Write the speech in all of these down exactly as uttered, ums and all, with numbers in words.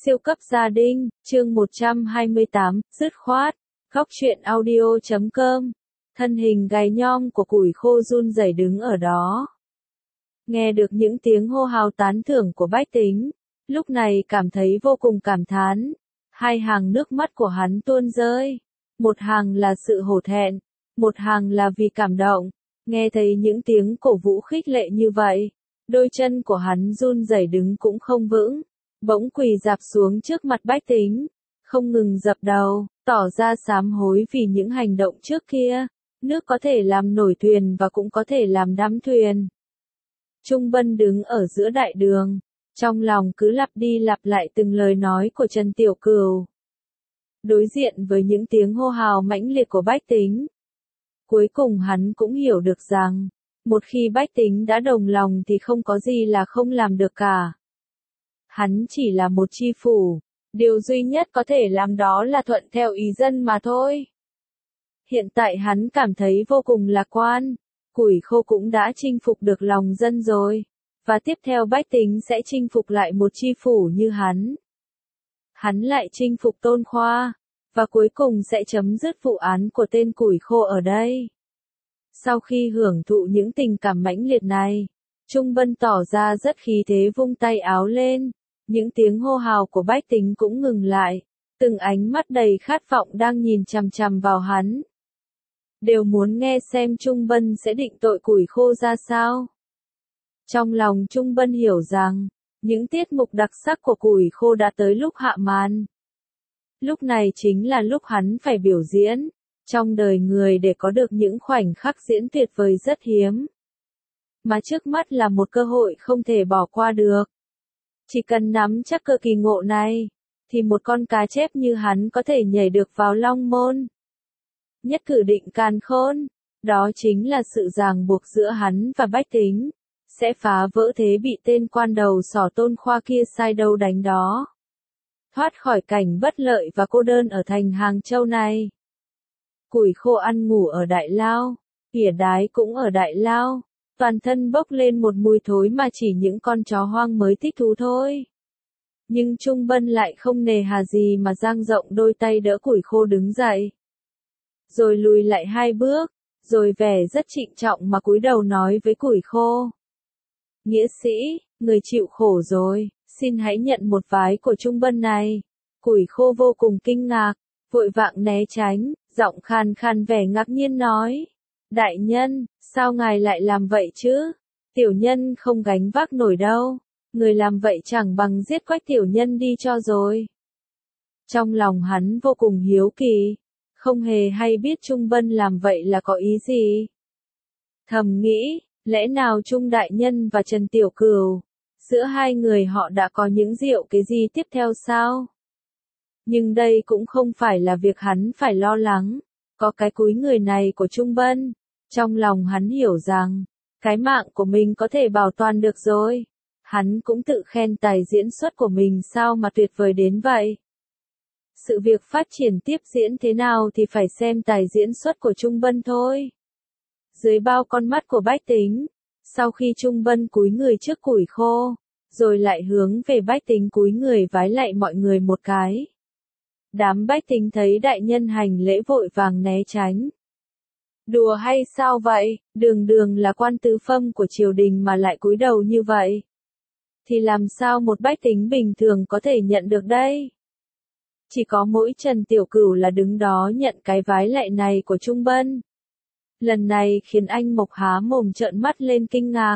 Siêu cấp gia đình, chương một trăm hai mươi tám, dứt khoát, góc truyện audio chấm com. Thân hình gầy nhom của củi khô run rẩy đứng ở đó. Nghe được những tiếng hô hào tán thưởng của bách tính, lúc này cảm thấy vô cùng cảm thán. Hai hàng nước mắt của hắn tuôn rơi. Một hàng là sự hổ thẹn, một hàng là vì cảm động. Nghe thấy những tiếng cổ vũ khích lệ như vậy, đôi chân của hắn run rẩy đứng cũng không vững. Bỗng quỳ rạp xuống trước mặt bách tính, không ngừng dập đầu, tỏ ra sám hối vì những hành động trước kia. Nước có thể làm nổi thuyền và cũng có thể làm đắm thuyền. Trung Bân đứng ở giữa đại đường, trong lòng cứ lặp đi lặp lại từng lời nói của Trần Tiểu Cửu. Đối diện với những tiếng hô hào mãnh liệt của bách tính, cuối cùng hắn cũng hiểu được rằng, một khi bách tính đã đồng lòng thì không có gì là không làm được cả. Hắn chỉ là một chi phủ, điều duy nhất có thể làm đó là thuận theo ý dân mà thôi. Hiện tại hắn cảm thấy vô cùng lạc quan, củi khô cũng đã chinh phục được lòng dân rồi, và tiếp theo bách tính sẽ chinh phục lại một chi phủ như hắn. Hắn lại chinh phục Tôn Khoa, và cuối cùng sẽ chấm dứt vụ án của tên củi khô ở đây. Sau khi hưởng thụ những tình cảm mãnh liệt này, Trung Bân tỏ ra rất khí thế vung tay áo lên. Những tiếng hô hào của bách tính cũng ngừng lại, từng ánh mắt đầy khát vọng đang nhìn chằm chằm vào hắn. Đều muốn nghe xem Trung Bân sẽ định tội củi khô ra sao. Trong lòng Trung Bân hiểu rằng, những tiết mục đặc sắc của củi khô đã tới lúc hạ màn. Lúc này chính là lúc hắn phải biểu diễn, trong đời người để có được những khoảnh khắc diễn tuyệt vời rất hiếm. Mà trước mắt là một cơ hội không thể bỏ qua được. Chỉ cần nắm chắc cơ kỳ ngộ này, thì một con cá chép như hắn có thể nhảy được vào long môn. Nhất cử định càn khôn, đó chính là sự ràng buộc giữa hắn và bách tính, sẽ phá vỡ thế bị tên quan đầu sỏ Tôn Khoa kia sai đâu đánh đó. Thoát khỏi cảnh bất lợi và cô đơn ở thành Hàng Châu này. Củi khô ăn ngủ ở Đại Lao, ỉa đái cũng ở Đại Lao. Toàn thân bốc lên một mùi thối mà chỉ những con chó hoang mới thích thú thôi. Nhưng Trung Bân lại không nề hà gì mà dang rộng đôi tay đỡ củi khô đứng dậy. Rồi lùi lại hai bước, rồi vẻ rất trịnh trọng mà cúi đầu nói với củi khô. Nghĩa sĩ, người chịu khổ rồi, xin hãy nhận một vái của Trung Bân này. Củi khô vô cùng kinh ngạc, vội vàng né tránh, giọng khàn khàn vẻ ngạc nhiên nói. Đại nhân, sao ngài lại làm vậy chứ? Tiểu nhân không gánh vác nổi đâu. Người làm vậy chẳng bằng giết Quách tiểu nhân đi cho rồi. Trong lòng hắn vô cùng hiếu kỳ, không hề hay biết Trung Bân làm vậy là có ý gì. Thầm nghĩ, lẽ nào Trung đại nhân và Trần Tiểu Cửu, giữa hai người họ đã có những diệu cái gì tiếp theo sao? Nhưng đây cũng không phải là việc hắn phải lo lắng, có cái cúi người này của Trung Bân. Trong lòng hắn hiểu rằng, cái mạng của mình có thể bảo toàn được rồi. Hắn cũng tự khen tài diễn xuất của mình sao mà tuyệt vời đến vậy. Sự việc phát triển tiếp diễn thế nào thì phải xem tài diễn xuất của Trung Bân thôi. Dưới bao con mắt của bách tính, sau khi Trung Bân cúi người trước củi khô, rồi lại hướng về bách tính cúi người vái lạy mọi người một cái. Đám bách tính thấy đại nhân hành lễ vội vàng né tránh. Đùa hay sao vậy, đường đường là quan tứ phẩm của triều đình mà lại cúi đầu như vậy. Thì làm sao một bách tính bình thường có thể nhận được đây? Chỉ có mỗi Trần Tiểu Cửu là đứng đó nhận cái vái lạy này của Trung Bân. Lần này khiến anh Mộc há mồm trợn mắt lên kinh ngạc.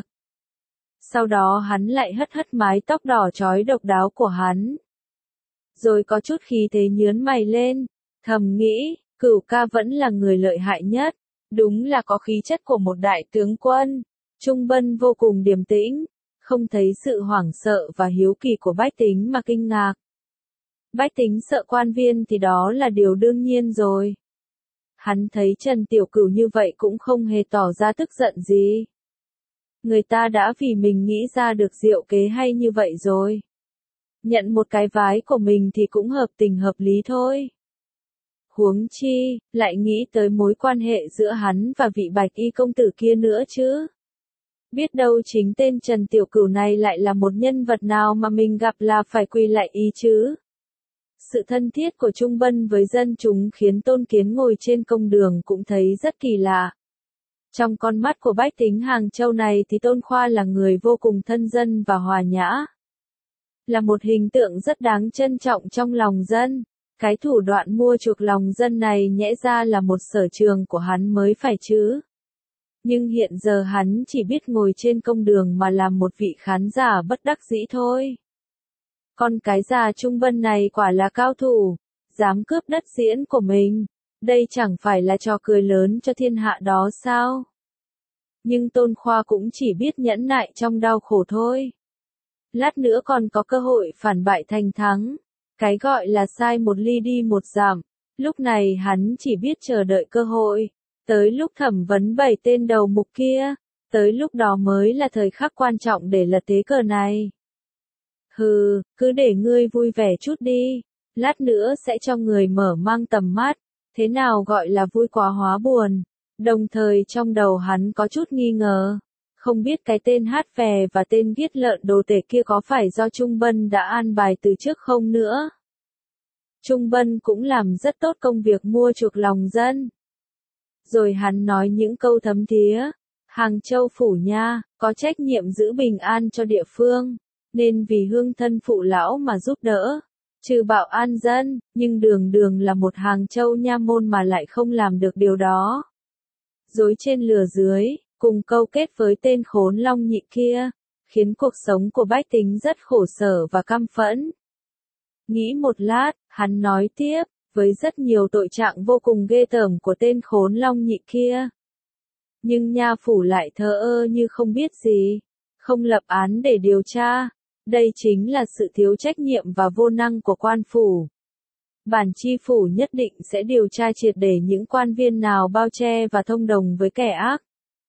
Sau đó hắn lại hất hất mái tóc đỏ chói độc đáo của hắn. Rồi có chút khí thế nhướn mày lên, thầm nghĩ, Cửu ca vẫn là người lợi hại nhất. Đúng là có khí chất của một đại tướng quân. Trung Bân vô cùng điềm tĩnh, không thấy sự hoảng sợ và hiếu kỳ của bách tính mà kinh ngạc. Bách tính sợ quan viên thì đó là điều đương nhiên rồi. Hắn thấy Trần Tiểu Cửu như vậy cũng không hề tỏ ra tức giận gì. Người ta đã vì mình nghĩ ra được diệu kế hay như vậy rồi. Nhận một cái vái của mình thì cũng hợp tình hợp lý thôi. Huống chi, lại nghĩ tới mối quan hệ giữa hắn và vị bạch y công tử kia nữa chứ. Biết đâu chính tên Trần Tiểu Cửu này lại là một nhân vật nào mà mình gặp là phải quỳ lạy ý chứ. Sự thân thiết của Trung Bân với dân chúng khiến Tôn Kiến ngồi trên công đường cũng thấy rất kỳ lạ. Trong con mắt của bách tính Hàng Châu này thì Tôn Khoa là người vô cùng thân dân và hòa nhã. Là một hình tượng rất đáng trân trọng trong lòng dân. Cái thủ đoạn mua chuộc lòng dân này nhẽ ra là một sở trường của hắn mới phải chứ. Nhưng hiện giờ hắn chỉ biết ngồi trên công đường mà làm một vị khán giả bất đắc dĩ thôi. Con cái già Trung Bân này quả là cao thủ, dám cướp đất diễn của mình. Đây chẳng phải là trò cười lớn cho thiên hạ đó sao? Nhưng Tôn Khoa cũng chỉ biết nhẫn nại trong đau khổ thôi. Lát nữa còn có cơ hội phản bại thành thắng. Cái gọi là sai một ly đi một dặm. Lúc này hắn chỉ biết chờ đợi cơ hội. Tới lúc thẩm vấn bảy tên đầu mục kia, tới lúc đó mới là thời khắc quan trọng để lật thế cờ này. Hừ, cứ để ngươi vui vẻ chút đi, lát nữa sẽ cho người mở mang tầm mắt, thế nào gọi là vui quá hóa buồn. Đồng thời trong đầu hắn có chút nghi ngờ, không biết cái tên hát phè và tên viết lợn đồ tể kia có phải do Trung Bân đã an bài từ trước không nữa. Trung Bân cũng làm rất tốt công việc mua chuộc lòng dân. Rồi hắn nói những câu thấm thía, Hàng Châu phủ nha, có trách nhiệm giữ bình an cho địa phương, nên vì hương thân phụ lão mà giúp đỡ, trừ bạo an dân, nhưng đường đường là một Hàng Châu nha môn mà lại không làm được điều đó. Dối trên lừa dưới, cùng câu kết với tên khốn Long Nhị kia, khiến cuộc sống của bách tính rất khổ sở và căm phẫn. Nghĩ một lát, hắn nói tiếp, với rất nhiều tội trạng vô cùng ghê tởm của tên khốn Long Nhị kia. Nhưng nha phủ lại thờ ơ như không biết gì, không lập án để điều tra. Đây chính là sự thiếu trách nhiệm và vô năng của quan phủ. Bản chi phủ nhất định sẽ điều tra triệt để những quan viên nào bao che và thông đồng với kẻ ác.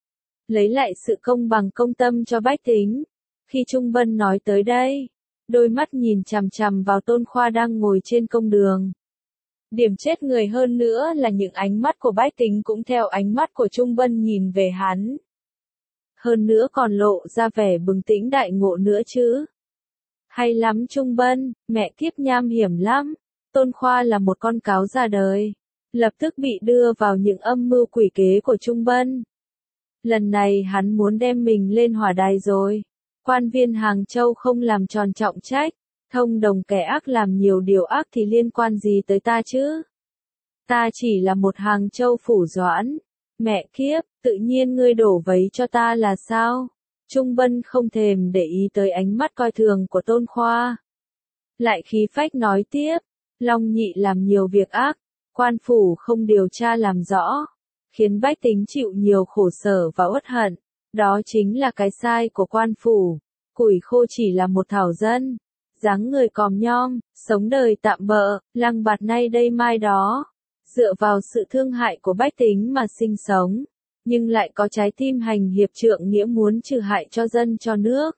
Lấy lại sự công bằng công tâm cho bách tính. Khi Trung Bân nói tới đây, đôi mắt nhìn chằm chằm vào Tôn Khoa đang ngồi trên công đường. Điểm chết người hơn nữa là những ánh mắt của bách tính cũng theo ánh mắt của Trung Bân nhìn về hắn. Hơn nữa còn lộ ra vẻ bừng tỉnh đại ngộ nữa chứ. Hay lắm Trung Bân, mẹ kiếp nham hiểm lắm. Tôn Khoa là một con cáo ra đời. Lập tức bị đưa vào những âm mưu quỷ kế của Trung Bân. Lần này hắn muốn đem mình lên hỏa đài rồi. Quan viên Hàng Châu không làm tròn trọng trách. Thông đồng kẻ ác làm nhiều điều ác thì liên quan gì tới ta chứ? Ta chỉ là một Hàng Châu phủ doãn. Mẹ kiếp, tự nhiên ngươi đổ vấy cho ta là sao? Trung Bân không thèm để ý tới ánh mắt coi thường của Tôn Khoa. Lại khí phách nói tiếp, Long Nhị làm nhiều việc ác, quan phủ không điều tra làm rõ, khiến bách tính chịu nhiều khổ sở và uất hận. Đó chính là cái sai của quan phủ. Củi khô chỉ là một thảo dân, dáng người còm nhom, sống đời tạm bợ, lăng bạt nay đây mai đó, dựa vào sự thương hại của bách tính mà sinh sống, nhưng lại có trái tim hành hiệp trượng nghĩa muốn trừ hại cho dân cho nước.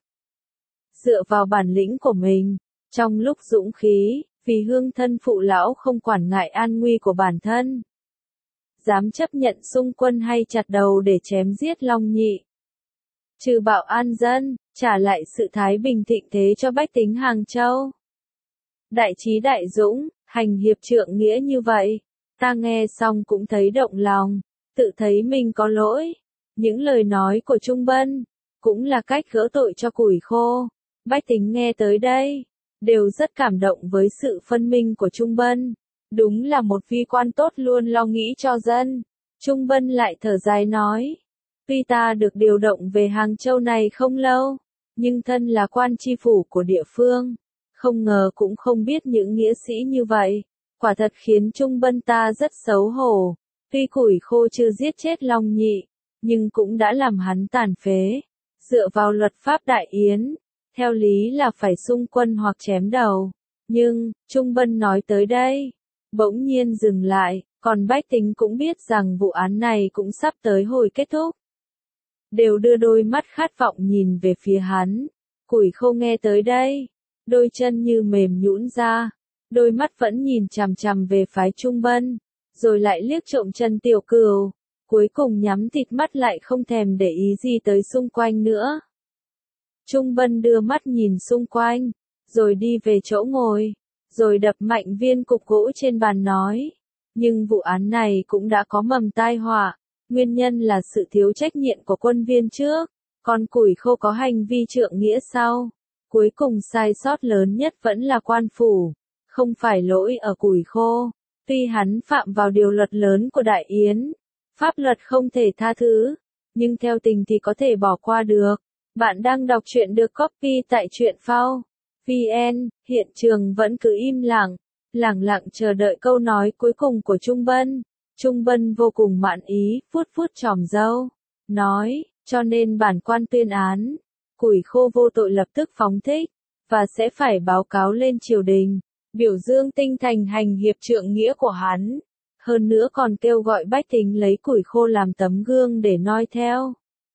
Dựa vào bản lĩnh của mình, trong lúc dũng khí, vì hương thân phụ lão không quản ngại an nguy của bản thân. Dám chấp nhận xung quân hay chặt đầu để chém giết Long Nhị. Trừ bạo an dân, trả lại sự thái bình thịnh thế cho bách tính Hàng Châu. Đại trí đại dũng, hành hiệp trượng nghĩa như vậy, ta nghe xong cũng thấy động lòng, tự thấy mình có lỗi. Những lời nói của Trung Bân, cũng là cách gỡ tội cho củi khô. Bách tính nghe tới đây, đều rất cảm động với sự phân minh của Trung Bân. Đúng là một vi quan tốt luôn lo nghĩ cho dân. Trung Bân lại thở dài nói, tuy ta được điều động về Hàng Châu này không lâu, nhưng thân là quan tri phủ của địa phương, không ngờ cũng không biết những nghĩa sĩ như vậy. Quả thật khiến Trung Bân ta rất xấu hổ. Tuy củi khô chưa giết chết Long Nhị, nhưng cũng đã làm hắn tàn phế. Dựa vào luật pháp Đại Yến, theo lý là phải xung quân hoặc chém đầu. Nhưng, Trung Bân nói tới đây, bỗng nhiên dừng lại, còn bách tính cũng biết rằng vụ án này cũng sắp tới hồi kết thúc. Đều đưa đôi mắt khát vọng nhìn về phía hắn. Củi khô nghe tới đây, đôi chân như mềm nhũn ra, đôi mắt vẫn nhìn chằm chằm về phái Trung Bân, rồi lại liếc trộm Trần Tiểu Cửu. cuối cùng nhắm thịt mắt lại không thèm để ý gì tới xung quanh nữa. Trung Bân đưa mắt nhìn xung quanh, rồi đi về chỗ ngồi, rồi đập mạnh viên cục gỗ trên bàn nói. Nhưng vụ án này cũng đã có mầm tai họa, nguyên nhân là sự thiếu trách nhiệm của quân viên trước, còn Củi Khô có hành vi trượng nghĩa sau. Cuối cùng sai sót lớn nhất vẫn là quan phủ, không phải lỗi ở Củi Khô. Tuy hắn phạm vào điều luật lớn của Đại Yến, pháp luật không thể tha thứ, nhưng theo tình thì có thể bỏ qua được. Bạn đang đọc truyện được copy tại truyện phao chấm vn, hiện trường vẫn cứ im lặng, lẳng lặng chờ đợi câu nói cuối cùng của Trung Bân. Trung Bân vô cùng mãn ý, vuốt vuốt chòm râu, nói, cho nên bản quan tuyên án, Củi Khô vô tội lập tức phóng thích, và sẽ phải báo cáo lên triều đình, biểu dương tinh thành hành hiệp trượng nghĩa của hắn. Hơn nữa còn kêu gọi bách tính lấy Củi Khô làm tấm gương để noi theo.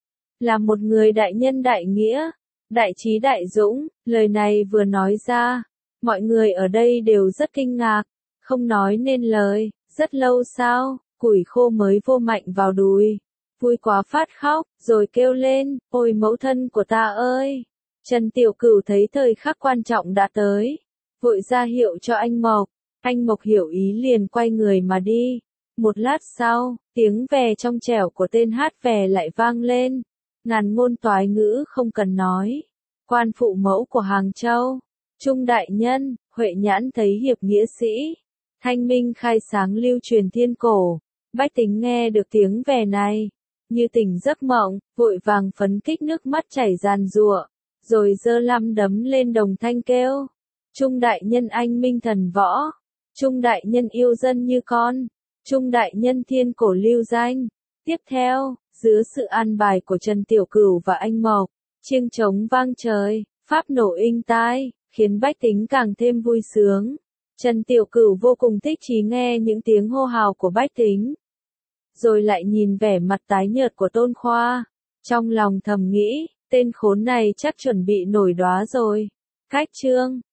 Là một người đại nhân đại nghĩa, đại trí đại dũng, lời này vừa nói ra, mọi người ở đây đều rất kinh ngạc, không nói nên lời. Rất lâu sau, Củi Khô mới vô mạnh vào đùi, vui quá phát khóc, rồi kêu lên, ôi mẫu thân của ta ơi! Trần Tiểu Cửu thấy thời khắc quan trọng đã tới, vội ra hiệu cho anh Mộc, anh Mộc hiểu ý liền quay người mà đi. Một lát sau, tiếng vè trong trẻo của tên hát vè lại vang lên, ngàn ngôn toái ngữ không cần nói. Quan phụ mẫu của Hàng Châu, Trung đại nhân, Huệ Nhãn thấy hiệp nghĩa sĩ, thanh minh khai sáng lưu truyền thiên cổ. Bách tính nghe được tiếng vè này, như tỉnh giấc mộng, vội vàng phấn kích nước mắt chảy ràn rụa, rồi giơ lăm đấm lên đồng thanh kêu. Trung đại nhân anh minh thần võ, Trung đại nhân yêu dân như con, Trung đại nhân thiên cổ lưu danh. Tiếp theo, dưới sự an bài của Trần Tiểu Cửu và anh Mộc, chiêng trống vang trời, pháp nổ inh tai, khiến bách tính càng thêm vui sướng. Trần Tiểu Cửu vô cùng thích chí nghe những tiếng hô hào của bách tính. Rồi lại nhìn vẻ mặt tái nhợt của Tôn Khoa, trong lòng thầm nghĩ, tên khốn này chắc chuẩn bị nổi đoá rồi. Cách chương